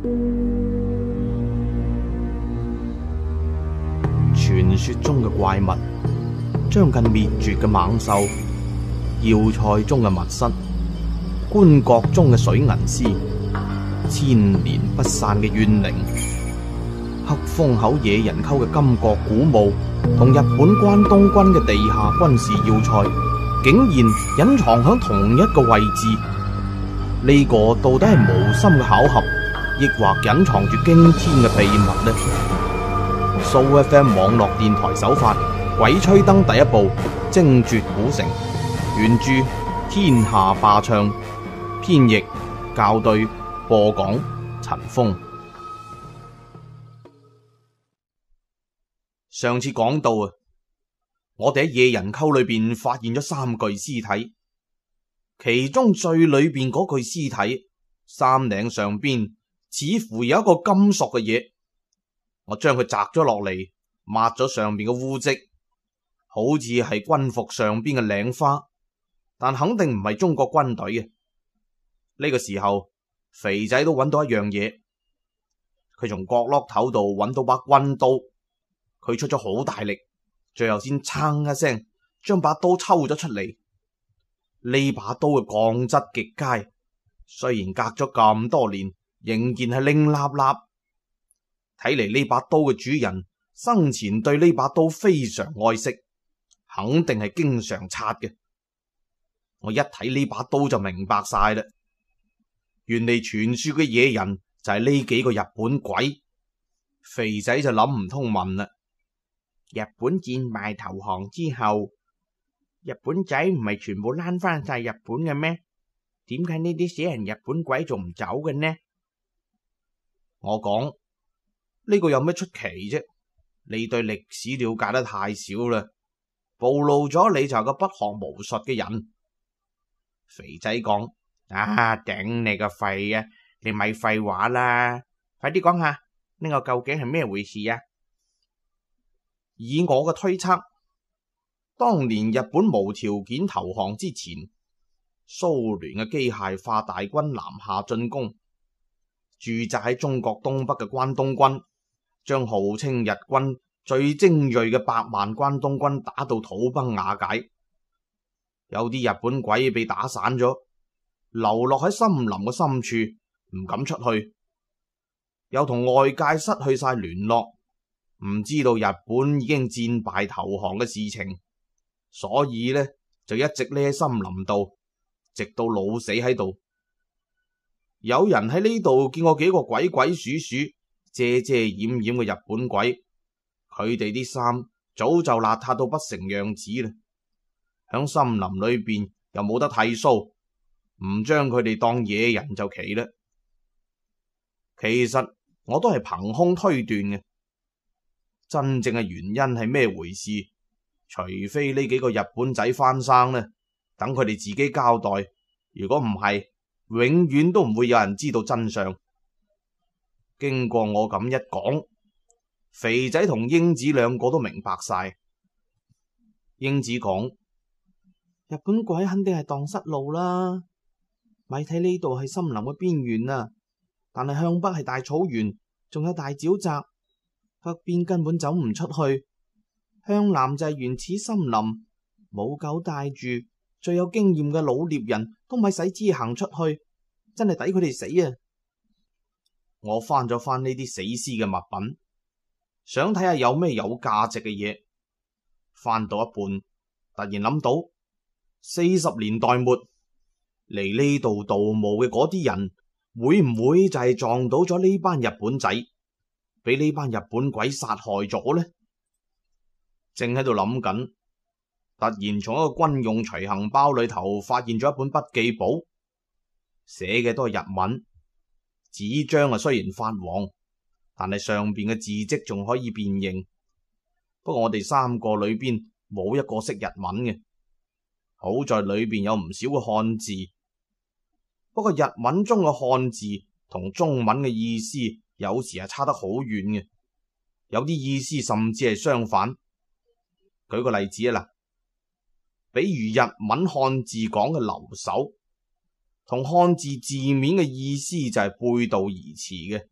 傳說中嘅怪物，將近滅絕嘅猛獸，要塞中嘅密室，棺槨中嘅水銀屍，千年不散嘅怨靈，黑風口野人溝嘅金閣古墓，同日本關東軍嘅地下軍事要塞，竟然隱藏響同一個位置。呢個到底係無心嘅巧合，抑或隱藏住驚天嘅秘密呢？SooFM 網絡電台首發《鬼吹燈》第一部《精絕古城》，原著天下霸唱，編譯校對，播講陳峰。上次講到啊，我哋喺野人溝裏邊發現咗3具屍體，其中最裏邊嗰具屍體衫領上邊似乎有一個金屬嘅嘢，我將佢摘咗落嚟，抹咗上邊嘅污漬，好似係軍服上邊嘅領花，但肯定唔係中國軍隊嘅。呢個時候，肥仔都揾到一樣嘢，佢從角落頭度揾到把軍刀，佢出咗好大力，最後先撐一聲將把刀抽咗出嚟。呢把刀嘅鋼質極佳，雖然隔咗咁多年，仍然係拎立立。睇嚟呢把刀嘅主人生前對呢把刀非常愛惜，肯定係經常擦嘅。我一睇呢把刀就明白晒啦，原嚟傳說嘅野人就係呢幾個日本鬼。肥仔就諗唔通問啦：日本戰敗投降之後，日本仔唔係全部攋翻晒日本嘅咩？點解呢啲死人日本鬼仲唔走嘅呢？我講呢個有咩出奇啫？你對歷史了解得太少啦，暴露咗你就係個不學無術嘅人。肥仔講：頂你個肺啊！你咪廢話啦，快啲講下呢個究竟係咩回事啊？以我嘅推測，當年日本無條件投降之前，蘇聯嘅機械化大軍南下進攻，駐紮喺中國東北嘅關東軍將號稱日軍最精銳嘅100萬關東軍打到土崩瓦解，有啲日本鬼被打散咗，流落喺森林嘅深處，唔敢出去，又同外界失去晒聯絡，唔知道日本已經戰敗投降嘅事情，所以呢，就一直匿喺森林度，直到老死喺度。有人喺呢度見過幾個鬼鬼祟祟、遮遮掩掩嘅日本鬼，佢哋啲衫早就邋遢到不成樣子啦。響森林裏邊又冇得剃鬚，唔將佢哋當野人就奇啦。其實我都係憑空推斷嘅，真正嘅原因係咩回事？除非呢幾個日本仔翻生呢，等佢哋自己交代。如果唔係，永遠都唔會有人知道真相。經過我咁一講，肥仔同英子兩個都明白晒。英子講：日本鬼肯定係蕩失路啦，咪睇呢度係森林嘅邊緣啊，但係向北係大草原，仲有大沼澤，北邊根本走唔出去，向南就係原始森林，冇狗帶住，最有經驗嘅老獵人都咪使知行出去，真係抵佢哋死啊！我翻咗翻呢啲死屍嘅物品，想睇下有咩有價值嘅嘢。翻到一半，突然諗到40年代末嚟呢度盜墓嘅嗰啲人，會唔會就係撞到咗呢班日本仔，俾呢班日本鬼殺害咗呢？正喺度諗緊，突然從一個軍用隨行包裏頭發現咗一本筆記簿，寫嘅都係日文，紙張啊雖然發黃，但係上邊嘅字跡仲可以辨認。不過我哋3個裏邊冇一個識日文嘅，好在裏邊有唔少嘅漢字。不過日文中嘅漢字同中文嘅意思有時係差得好遠嘅，有啲意思甚至係相反。舉個例子啊嗱，比如日文漢字講嘅留守，同漢字字面嘅意思就係背道而馳嘅。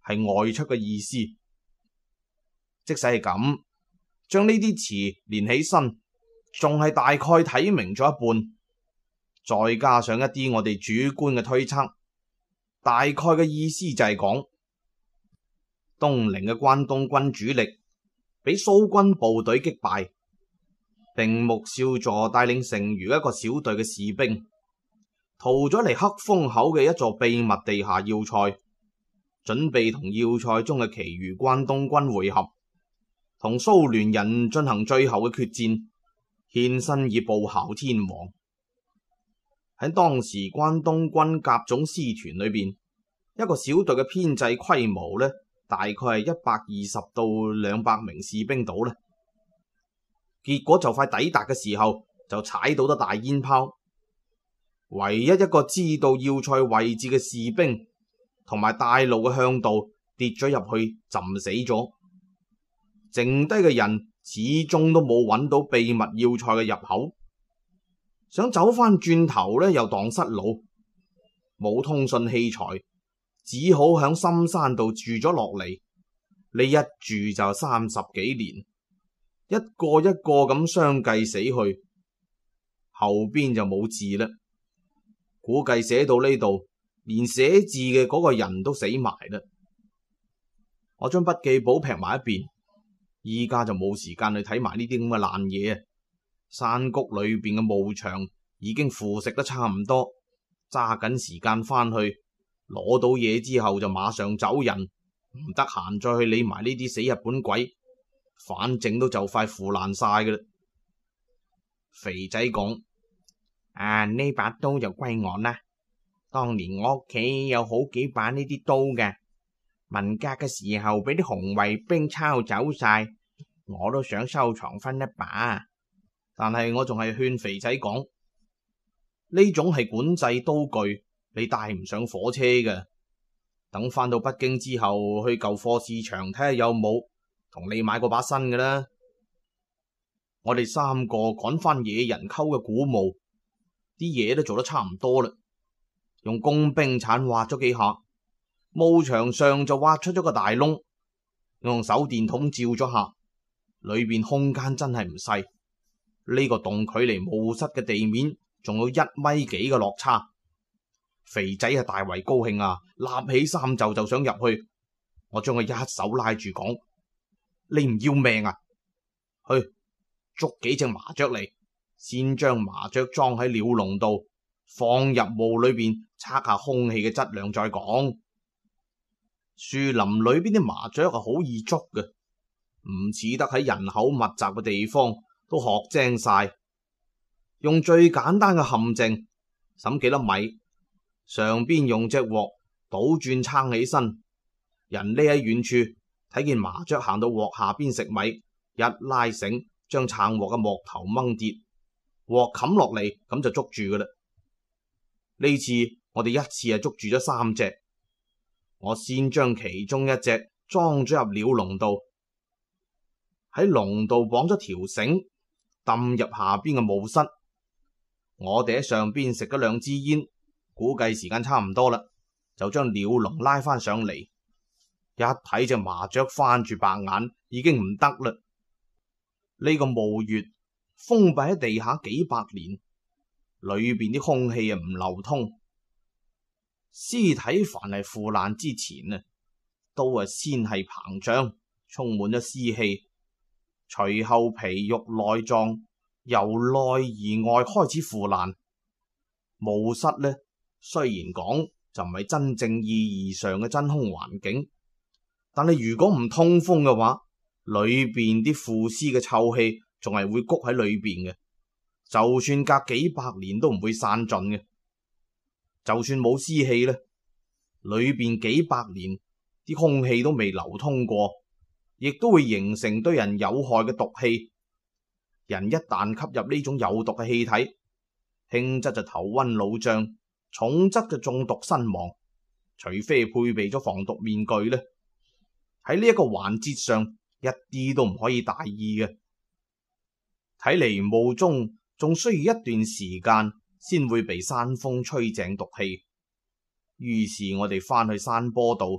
係外出嘅意思。即使係咁，將呢啲詞連起身，仲係大概睇明咗一半，再加上一啲我哋主觀嘅推測，大概嘅意思就係講東寧嘅關東軍主力俾蘇軍部隊擊敗，定目少佐帶領剩餘一個小隊嘅士兵逃咗嚟黑風口嘅一座秘密地下要塞，準備同要塞中嘅其餘關東軍會合，同蘇聯人進行最後嘅決戰，獻身以報效天皇。喺當時關東軍甲種師團裏邊，一個小隊嘅編制規模呢，大概係120到200名士兵到啦。結果就快抵達嘅時候，就踩到咗大煙炮。唯一一個知道要塞位置嘅士兵同埋大路嘅向導跌咗入去，浸死咗。剩低嘅人始終都冇揾到秘密要塞嘅入口，想走翻轉頭呢，又蕩失路，冇通訊器材，只好響深山度住咗落嚟。呢一住就30幾年，一個一個咁相繼死去，後邊就冇字啦。估計寫到呢度，連寫字嘅嗰個人都死埋啦。我將筆記簿劈埋一邊，依家就冇時間去睇埋呢啲咁嘅爛嘢啊！山谷裏邊嘅墓場已經腐蝕得差唔多，揸緊時間翻去攞到嘢之後就馬上走人，唔得閒再去理埋呢啲死日本鬼，反正都就快腐爛晒㗎啦。肥仔講：呢把刀就歸我啦。當年我屋企有好幾把呢啲刀嘅，文革嘅時候俾啲紅衛兵抄走晒，我都想收藏翻一把。但係我仲係勸肥仔講，呢種係管制刀具，你帶唔上火車嘅。等翻到北京之後，去舊貨市場睇下有冇同你買過把新嘅啦。我哋3個趕翻野人溝嘅古墓，啲嘢都做得差唔多啦。用工兵鏟挖咗幾下，墓牆上就挖出咗個大窿，用手電筒照咗下，裏邊空間真係唔細。呢個洞距離墓室嘅地面仲有1米幾嘅落差。肥仔係大為高興啊，立起衫袖就想入去。我將佢一手拉住講：你唔要命啊？去捉幾隻麻雀嚟，先將麻雀裝喺鳥籠度，放入墓裏邊測下空氣嘅質量再講。樹林裏邊啲麻雀係好易捉嘅，唔似得喺人口密集嘅地方都學精晒。用最簡單嘅陷阱，揼幾粒米，上邊用隻鑊倒轉撐起身，人匿喺遠處睇見麻雀行到鑊下邊食米，一拉繩將撐鑊嘅木頭掹跌，鑊冚落嚟，咁就捉住噶啦。呢次我哋一次係捉住咗3隻，我先將其中一隻裝咗入鳥籠度，喺籠度綁咗條繩，抌入下邊嘅墓室。我哋喺上邊食咗2支煙，估計時間差唔多啦，就將鳥籠拉翻上嚟。一睇隻麻雀翻住白眼，已經唔得啦。呢個墓穴封閉喺地下幾百年，裏邊啲空氣唔流通。屍體凡係腐爛之前都係先係膨脹，充滿咗屍氣，隨後皮肉內臟由內而外開始腐爛。墓室雖然講就唔係真正意義上嘅真空環境，但係如果唔通風嘅話，裏邊啲腐屍嘅臭氣仲係會谷喺裏邊嘅，就算隔幾百年都唔會散盡嘅。就算冇屍氣裏邊幾百年啲空氣都未流通過，亦都會形成對人有害嘅毒氣。人一旦吸入呢種有毒嘅氣體，輕則就頭暈腦脹，重則就中毒身亡，除非配備咗防毒面具呢。喺呢一個環節上一啲都唔可以大意嘅。睇嚟墓中仲需要一段時間先會被山風吹淨毒氣，於是我哋翻去山坡度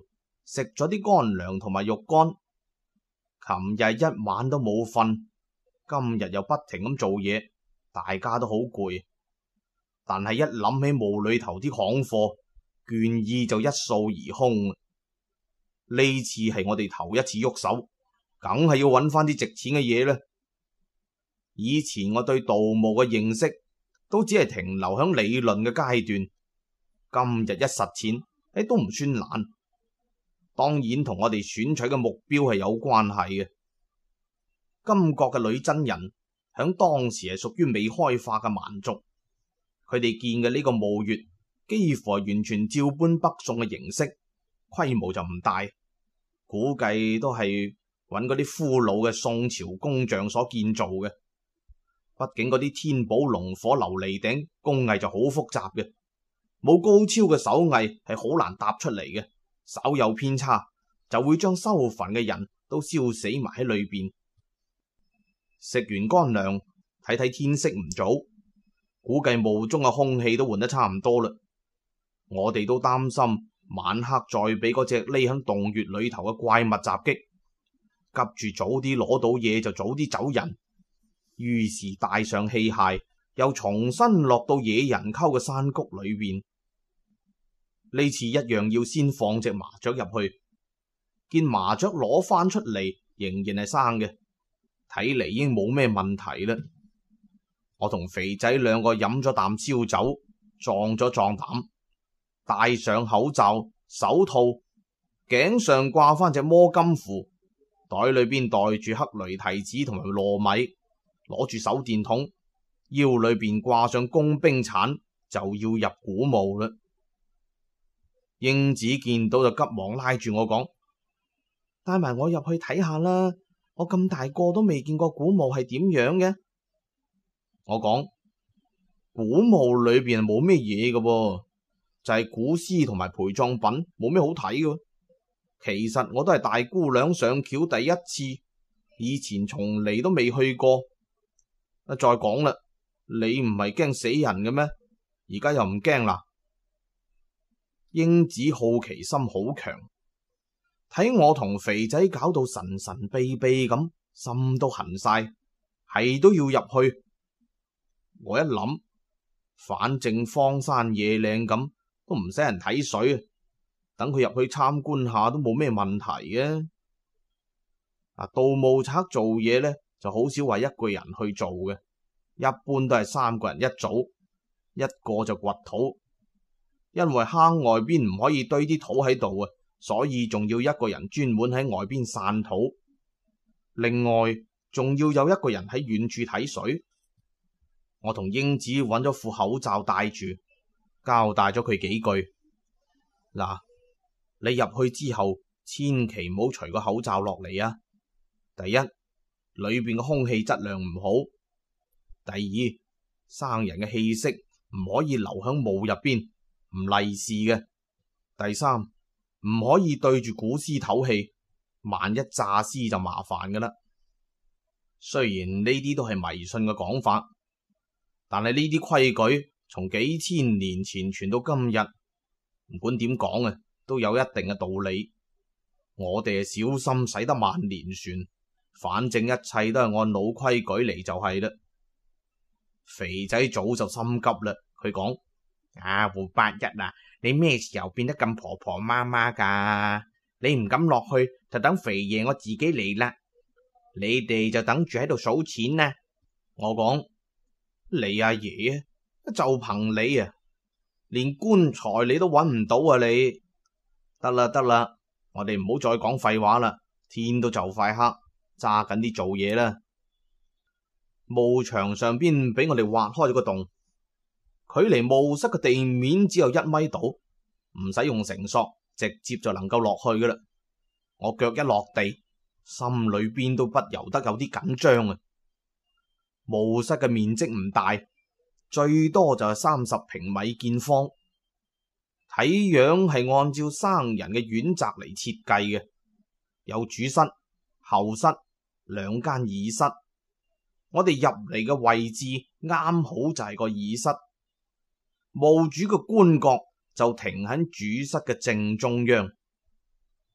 食咗啲乾糧同埋肉乾。琴日一晚都冇瞓，今日又不停咁做嘢，大家都好攰。但係一諗起墓裏頭啲行貨，倦意就一掃而空。呢次係我哋頭一次喐手，梗係要揾翻啲值錢嘅嘢啦。以前我對盜墓嘅認識都只係停留喺理論嘅階段，今日一實踐，都唔算難。當然同我哋選取嘅目標係有關係嘅。金國嘅女真人響當時係屬於未開化嘅蠻族，佢哋建嘅呢個墓穴幾乎係完全照搬北宋嘅形式，規模就唔大，估計都係揾嗰啲俘虜嘅宋朝工匠所建造嘅。畢竟嗰啲天寶龍火琉璃頂工藝就好複雜嘅，冇高超嘅手藝係好難搭出嚟嘅，稍有偏差就會將收墳嘅人都燒死埋喺裏邊。食完乾糧，睇睇天色唔早，估計墓中嘅空氣都換得差唔多啦。我哋都擔心晚黑再俾嗰隻匿喺洞穴裏頭嘅怪物襲擊，急住早啲攞到嘢就早啲走人。於是帶上器械，又重新落到野人溝嘅山谷裏邊。呢次一樣要先放隻麻雀入去，見麻雀攞翻出嚟仍然係生嘅，睇嚟已經冇咩問題啦。我同肥仔兩個飲咗啖燒酒，壯咗壯膽，戴上口罩、手套，頸上掛翻隻摸金符，袋裏邊袋住黑雷提子同埋糯米，攞住手電筒，腰裏邊掛上工兵鏟，就要入古墓啦。英子見到就急忙拉住我講：帶埋我入去睇下啦，我咁大個都未見過古墓係點樣嘅。我講：古墓裏邊係冇咩嘢嘅，就係古屍同埋陪葬品，冇咩好睇嘅。其實我都係大姑娘上轎第一次，以前從嚟都未去過。再講啦，你唔係驚死人嘅咩？而家又唔驚啦？英子好奇心好強，睇我同肥仔搞到神神秘秘咁，心都痕晒，係都要入去。我一諗，反正荒山野嶺咁，都唔使人睇水，等佢入去參觀下都冇咩問題嘅。盜墓賊做嘢呢，就好少話一個人去做嘅，一般都係3個人一組，一個就掘土，因為坑外邊唔可以堆啲土喺度啊，所以仲要一個人專門喺外邊散土，另外仲要有一個人喺遠處睇水。我同英子揾咗副口罩戴住，交代咗佢幾句。嗱，你入去之後千祈唔好除個口罩落嚟啊！第一，裏邊嘅空氣質量唔好；第二，生人嘅氣息唔可以留響墓入邊，唔利是嘅；第三，唔可以對住古屍唞氣，萬一詐屍就麻煩噶啦。雖然呢啲都係迷信嘅講法，但係呢啲規矩從幾千年前傳到今日，唔管點講啊，都有一定嘅道理。我哋係小心駛得萬年船，反正一切都係按老規矩嚟就係啦。肥仔早就心急啦，佢講：胡八一啊，你咩時候變得咁婆婆媽媽噶？你唔敢落去，就等肥爺我自己嚟啦。你哋就等住喺度數錢啦。我講：你阿爺就憑你啊，連棺材你都揾唔到啊！你得啦得啦，我哋唔好再講廢話啦，天都就快黑，揸緊啲做嘢啦。墓牆上邊俾我哋挖開咗個洞，距離墓室嘅地面只有1米度，唔使用繩索，直接就能夠落去噶啦。我腳一落地，心裏邊都不由得有啲緊張啊！墓室嘅面積唔大，最多就係30平米見方，睇樣係按照生人嘅院宅嚟設計嘅，有主室、後室、2間二室。我哋入嚟嘅位置啱好就係個二室，墓主嘅棺椁就停喺主室嘅正中央。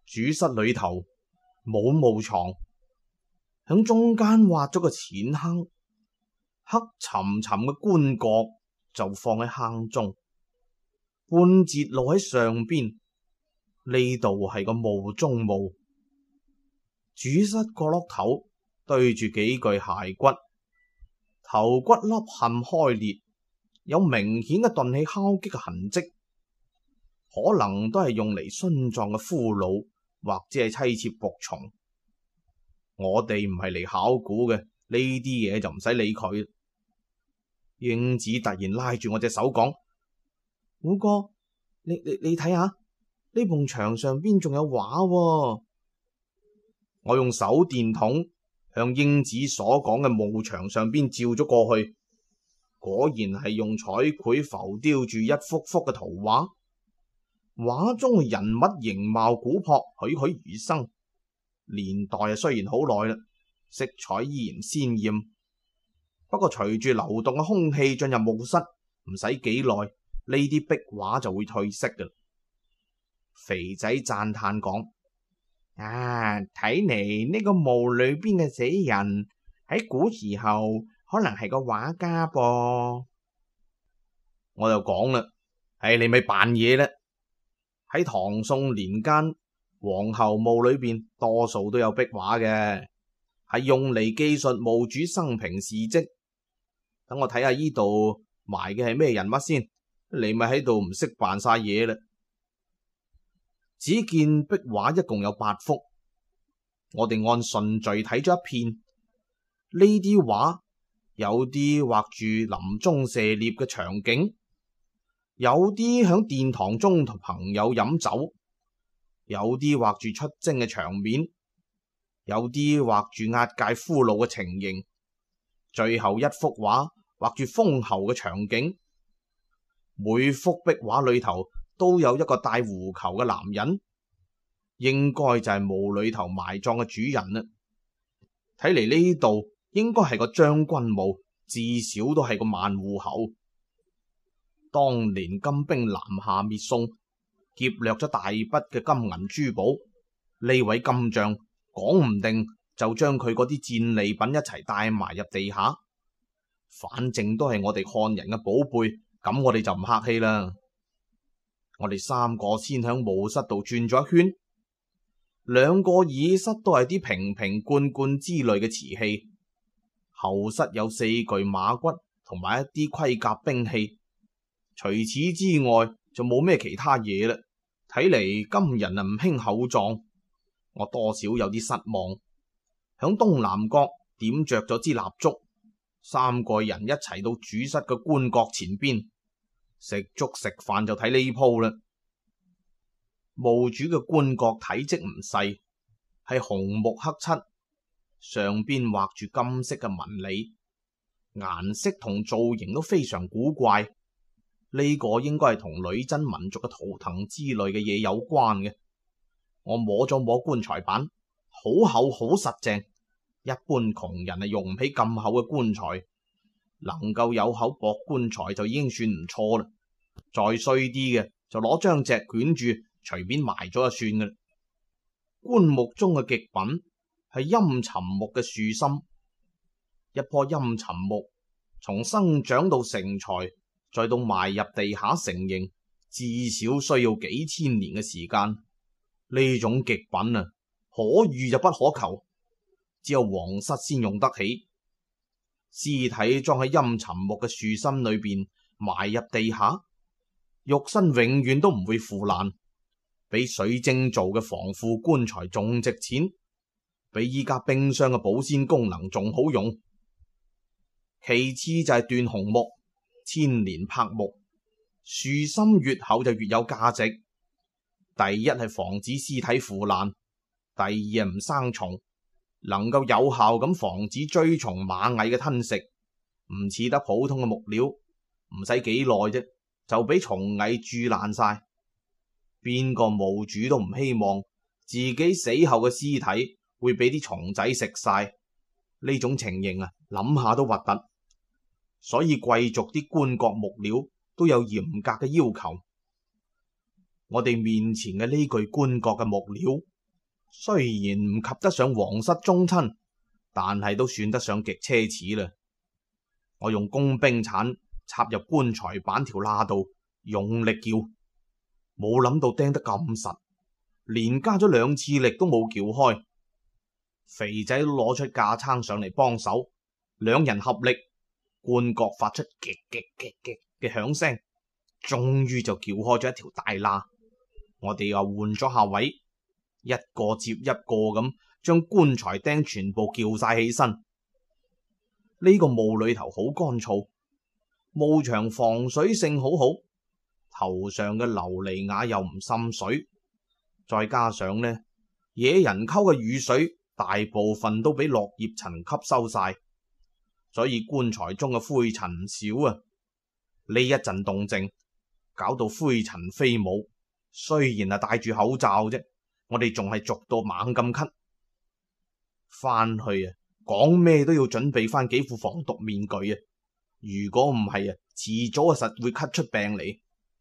主室裏頭冇墓床，響中間挖咗個淺坑，黑沉沉嘅棺椁就放喺坑中，半截露喺上邊。呢度係個墓中墓，主室角落頭對住幾具骸骨，頭骨凹陷開裂，有明顯嘅鈍器敲擊嘅痕跡，可能都係用嚟殉葬嘅俘虜或者係妻妾僕從。我哋唔係嚟考古嘅，呢啲嘢就唔使理佢。英子突然拉住我隻手講：虎哥，你睇下呢埲牆上邊仲有畫喎。我用手電筒向英子所講嘅墓牆上邊照咗過去，果然係用彩繪浮雕住一幅幅嘅圖畫。畫中嘅人物形貌古樸，栩栩如生。年代雖然好耐啦，色彩依然鮮艷。不過隨住流動嘅空氣進入墓室，唔使幾耐，呢啲壁畫就會褪色㗎。肥仔讚嘆講：睇嚟呢個墓裏邊嘅死人喺古時候可能係個畫家噃。我就講啦，你咪扮嘢啦。喺唐宋年間，皇后墓裏邊多數都有壁畫嘅，係用嚟記述墓主生平事跡。等我睇下呢度埋嘅係咩人物先，你咪喺度唔識扮晒嘢啦。只見壁畫一共有8幅，我哋按順序睇咗一遍。呢啲畫有啲畫住林中射獵嘅場景，有啲響殿堂中同朋友飲酒，有啲畫住出征嘅場面，有啲畫住押解俘虜嘅情形，最後一幅畫畫住封侯嘅場景。每幅壁畫裏頭都有一個戴狐裘嘅男人，應該就係墓裏頭埋葬嘅主人啦。睇嚟呢度應該係個將軍墓，至少都係個萬戶侯。當年金兵南下滅宋，劫掠咗大筆嘅金銀珠寶，呢位金將講唔定就將佢嗰啲戰利品一齊帶埋入地下。反正都係我哋漢人嘅寶貝，咁我哋就唔客氣啦。我哋3個先響墓室度轉咗一圈，2個耳室都係啲瓶瓶罐罐之類嘅瓷器，後室有4具馬骨同埋一啲盔甲兵器。除此之外就冇咩其他嘢啦。睇嚟今人唔興厚葬，我多少有啲失望。響東南角點着咗支蠟燭，3個人一齊到主室嘅棺椁前邊食粥食飯，就睇呢鋪啦。墓主嘅棺椁體積唔細，係紅木黑漆，上邊畫住金色嘅紋理，顏色同造型都非常古怪。呢個應該係同女真民族嘅圖騰之類嘅嘢有關嘅。我摸咗摸棺材板，好厚好實淨，一般窮人係用唔起咁厚嘅棺材，能夠有口薄棺材就已經算唔錯啦。再衰啲嘅就攞張席捲住，隨便埋咗就算噶啦。棺木中嘅極品係陰沉木嘅樹心，一棵陰沉木從生長到成材，再到埋入地下成形，至少需要幾千年嘅時間。呢種極品啊，可遇就不可求，只有皇室先用得起。屍體裝喺陰沉木嘅樹心裏邊，埋入地下，肉身永遠都唔會腐爛，比水晶做嘅防腐棺材仲值錢，比依家冰箱嘅保鮮功能仲好用。其次就係斷紅木、千年柏木，樹心越厚就越有價值。第一係防止屍體腐爛，第二係唔生蟲，能夠有效咁防止蛆蟲螞蟻嘅吞食，唔似得普通嘅木料，唔使幾耐啫就俾蟲蟻蛀爛晒。邊個墓主都唔希望自己死後嘅屍體會俾啲蟲仔食晒，呢種情形啊，諗下都核突。所以貴族啲棺椁木料都有嚴格嘅要求。我哋面前嘅呢具棺椁嘅木料雖然唔及得上皇室宗親，但係都算得上極奢侈啦。我用工兵鏟插入棺材板條罅度，用力撬，冇諗到釘得咁實，連加咗2次力都冇撬開。肥仔攞出架撐上嚟幫手，兩人合力，棺角發出極極極極嘅響聲，終於就撬開咗一條大罅。我哋又換咗下位，一個接一個咁將棺材釘全部撬晒起身。呢個墓裏頭好乾燥，墓牆防水性好好，頭上嘅琉璃瓦又唔滲水，再加上呢野人溝嘅雨水大部分都俾落葉塵吸收晒，所以棺材中嘅灰塵唔少啊。呢一陣動靜搞到灰塵飛舞，雖然係戴住口罩啫，我哋仲係焗到猛咁咳。翻去啊，講咩都要準備翻幾副防毒面具啊！如果唔係啊，遲早啊實會咳出病嚟。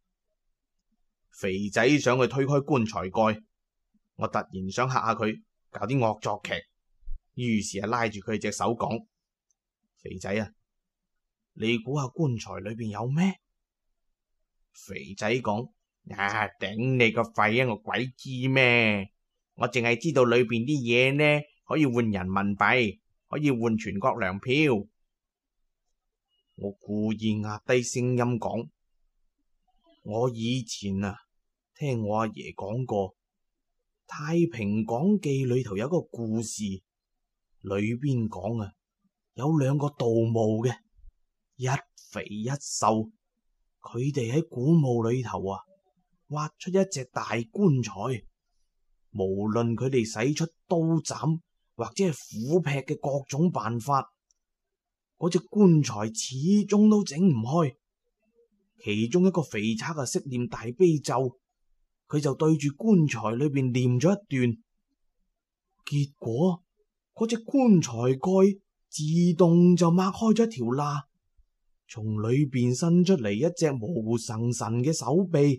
肥仔想去推開棺材蓋，我突然想嚇下佢，搞啲惡作劇，於是啊拉住佢隻手講：肥仔啊，你估下棺材裏邊有咩？肥仔講：頂你個肺啊！我鬼知咩？我淨係知道裏邊啲嘢呢，可以換人民幣，可以換全國糧票。我故意壓低聲音講：我以前啊聽我阿爺講過，《太平廣記》裏頭有個故事，裏邊講啊有2個盜墓嘅，一肥一瘦，佢哋喺古墓裏頭啊挖出一隻大棺材，無論佢哋使出刀斬或者係斧劈嘅各種辦法，嗰隻棺材始終都整唔開。其中一個肥賊啊識念大悲咒，佢就對住棺材裏邊念咗一段，結果嗰隻棺材蓋自動就擘開咗一條罅，從裏邊伸出嚟一隻毛神神嘅手臂。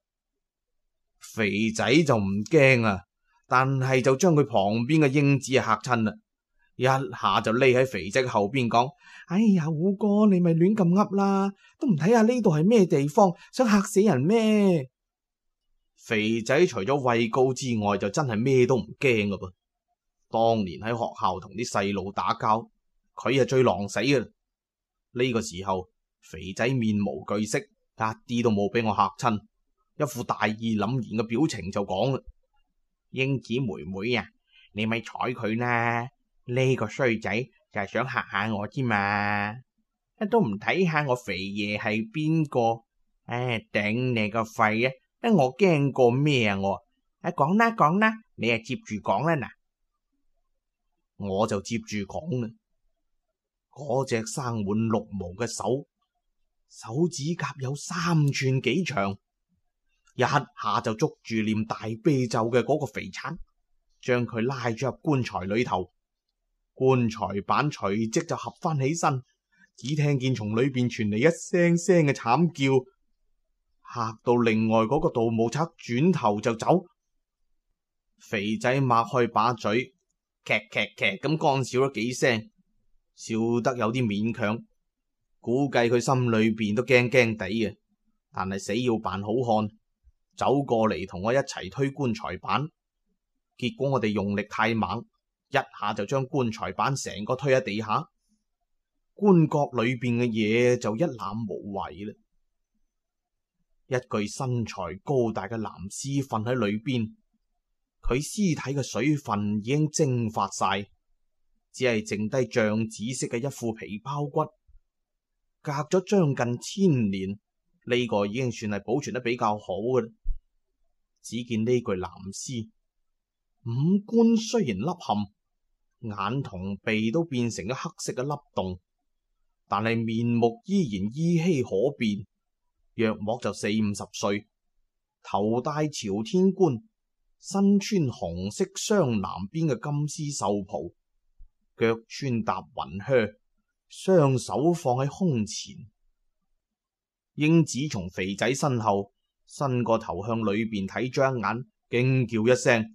肥仔就唔驚啊，但係就將佢旁邊嘅英子嚇親啦，一下就匿喺肥仔後邊講：哎呀，虎哥，你咪亂咁噏啦，都唔睇下呢度係咩地方，想嚇死人咩？肥仔除咗畏高之外，就真係咩都唔驚噶噃。當年喺學校同啲細路打交，佢係最狼死嘅。呢個時候，肥仔面無懼色，一啲都冇俾我嚇親，一副大義凜然嘅表情就講啦：英子妹妹啊，你咪睬佢啦，呢個衰仔就係想嚇下我之嘛，都唔睇下我肥爺係邊個？頂你個肺啊！我驚過咩啊？我講啦講啦，你係接住講啦嗱，我就接住講啦。嗰隻生滿綠毛嘅手指甲有3寸幾長，一下就捉住念大悲咒嘅嗰個肥賊，將佢拉咗入棺材裏頭。棺材板隨即就合翻起身，只聽見從裏邊傳嚟一聲聲嘅慘叫，嚇到另外嗰個盜墓賊轉頭就走。肥仔擘開把嘴，劇咁乾笑咗幾聲，笑得有啲勉強，估計佢心裏邊都驚驚地嘅，但係死要扮好漢，走過嚟同我一齊推棺材板。結果我哋用力太猛，一下就將棺材板成個推喺地下，棺角裏邊嘅嘢就一覽無遺啦。一具身材高大嘅男屍瞓喺裏邊，佢屍體嘅水分已經蒸發晒，只係剩低醬紫色嘅一副皮包骨。隔咗將近1000年，呢個已經算係保存得比較好嘅啦。只見呢具男屍五官雖然凹陷，眼同鼻都變成咗黑色嘅凹洞，但係面目依然依稀可辨，約莫就40-50歲，頭戴朝天冠，身穿紅色雙藍邊嘅金絲繡袍，腳穿踏雲靴，雙手放喺胸前。英子從肥仔身後伸個頭向裏邊睇咗一眼，驚叫一聲：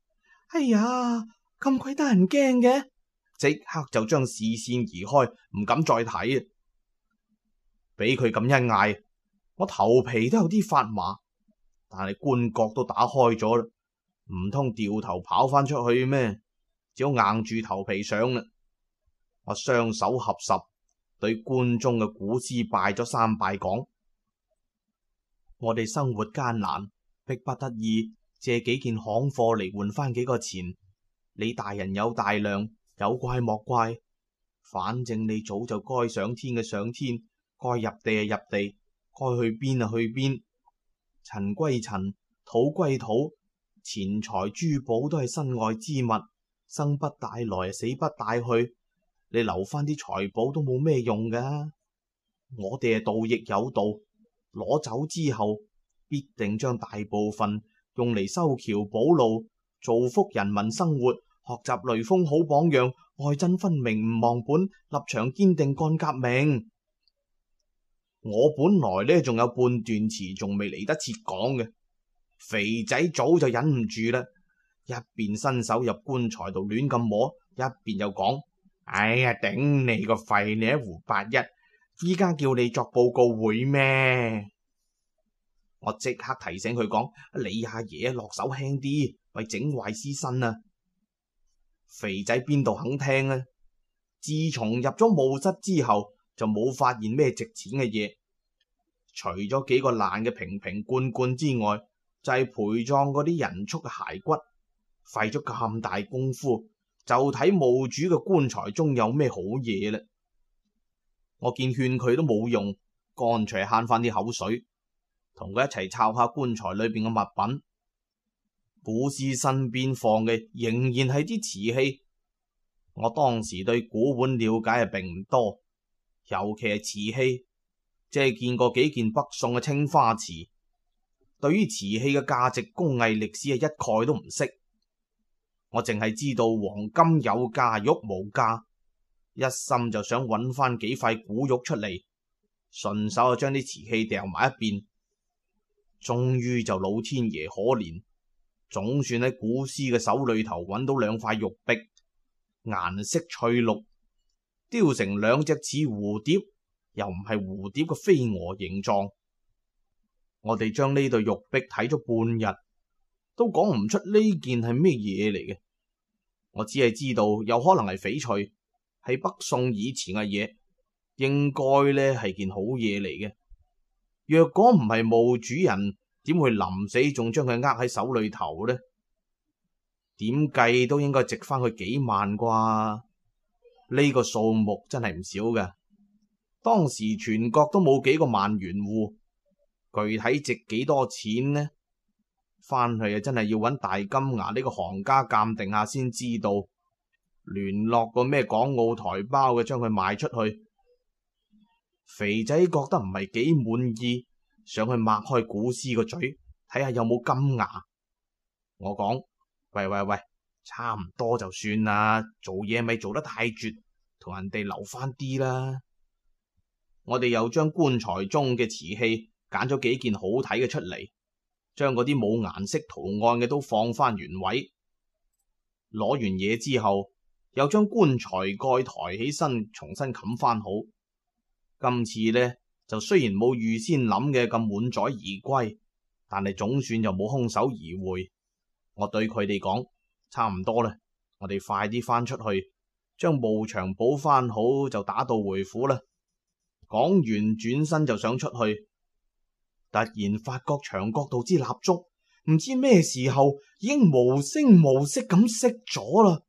哎呀，咁鬼得人驚嘅，即刻就將視線移開，唔敢再睇。俾佢咁一嗌，我頭皮都有啲發麻，但係棺椁都打開咗啦，唔通掉頭跑翻出去咩？只好硬住頭皮上啦。我雙手合十，對棺中嘅古屍拜咗3拜，講：我哋生活艱難，迫不得已借幾件行貨嚟換翻幾個錢。你大人有大量，有怪莫怪，反正你早就該上天嘅上天，該入地嘅入地，該去邊啊去邊。塵歸塵，土歸土，錢財珠寶都係身外之物，生不帶來，死不帶去。你留翻啲財寶都冇咩用噶。我哋係盜亦有道，攞走之後必定將大部分用嚟修橋補路，造福人民生活，學習雷鋒好榜樣，愛憎分明唔忘本，立場堅定幹革命。我本來呢仲有半段詞仲未嚟得切講嘅，肥仔早就忍唔住啦，一邊伸手入棺材度亂咁摸，一邊又講：哎呀，頂你個肺，你一胡八一，依家叫你作報告會咩？我即刻提醒佢講：你阿爺落手輕啲，咪整壞屍身啊！肥仔邊度肯聽啊？自從入咗墓室之後，就冇發現咩值錢嘅嘢，除咗幾個爛嘅瓶瓶罐罐之外，就係陪葬嗰啲人畜嘅骸骨。費咗咁大功夫，就睇墓主嘅棺材中有咩好嘢啦。我見勸佢都冇用，乾脆慳翻啲口水，同佢一齊抄下棺材裏邊嘅物品。古屍身邊放嘅仍然係啲瓷器。我當時對古玩了解係並唔多，尤其係瓷器，即係見過幾件北宋嘅青花瓷，對於瓷器嘅價值、工藝、歷史係一概都唔識。我淨係知道黃金有價，玉無價，一心就想揾翻幾塊古玉出嚟，順手就將啲瓷器掉埋一邊。終於就老天爺可憐，總算喺古屍嘅手裏頭揾到2塊玉璧，顏色翠綠，雕成2隻似蝴蝶又唔係蝴蝶嘅飛蛾形狀。我哋將呢對玉璧睇咗半日，都講唔出呢件係咩嘢嚟嘅。我只係知道有可能係翡翠，係北宋以前嘅嘢，應該呢係件好嘢嚟嘅。若果唔係墓主人，點會臨死仲將佢握喺手裏頭呢？點計都應該值翻佢幾萬啩？呢個數目真係唔少㗎。當時全國都冇幾個萬元戶，具體值幾多錢呢？翻去啊，真係要揾大金牙呢個行家鑑定下先知道。聯絡個咩港澳台胞嘅，將佢賣出去。肥仔覺得唔係幾滿意，想去擘開古屍個嘴，睇下有冇金牙。我講：喂，差唔多就算啦，做嘢咪做得太絕，同人哋留翻啲啦。我哋又將棺材中嘅瓷器揀咗幾件好睇嘅出嚟，將嗰啲冇顏色圖案嘅都放翻原位。攞完嘢之後，又將棺材蓋抬起身，重新冚翻好。今次呢，就雖然冇預先諗嘅咁滿載而歸，但係總算就冇空手而回。我對佢哋講：差唔多啦，我哋快啲翻出去，將墓牆補翻好，就打道回府啦。講完轉身就想出去，突然發覺牆角度支蠟燭唔知咩時候已經無聲無息咁熄咗啦。